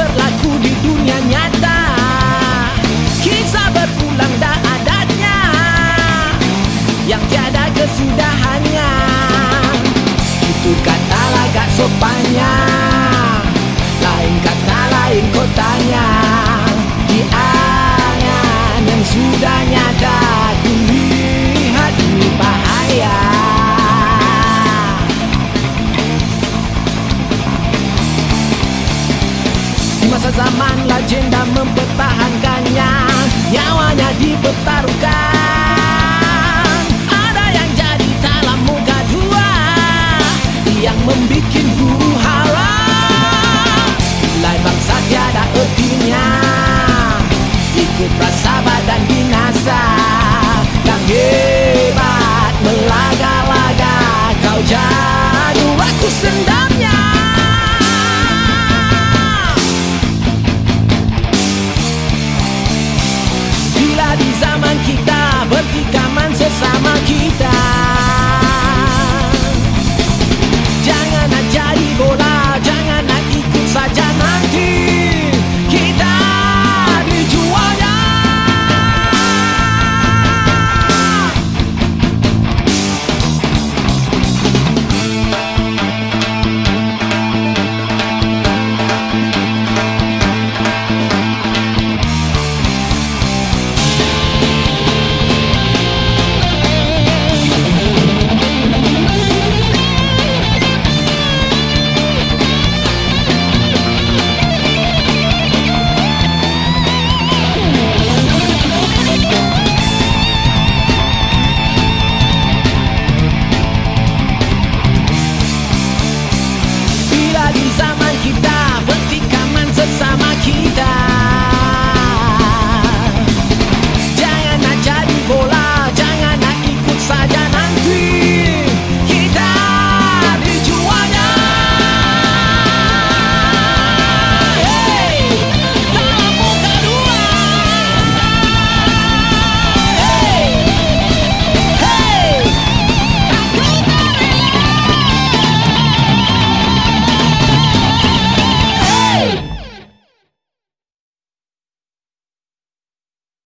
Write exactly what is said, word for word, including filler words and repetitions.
berlaku di dunia nyata. Kisah berulang dah adanya, yang tiada kesudahannya. Itu kata lagak sopannya, lain kata lain kotanya. Di angan yang sudah nyata, ku lihat ini bahaya. Di masa zaman legenda mempertahankannya, nyawanya dipertaruhkan. Ada yang jadi dalam muka dua, yang membikin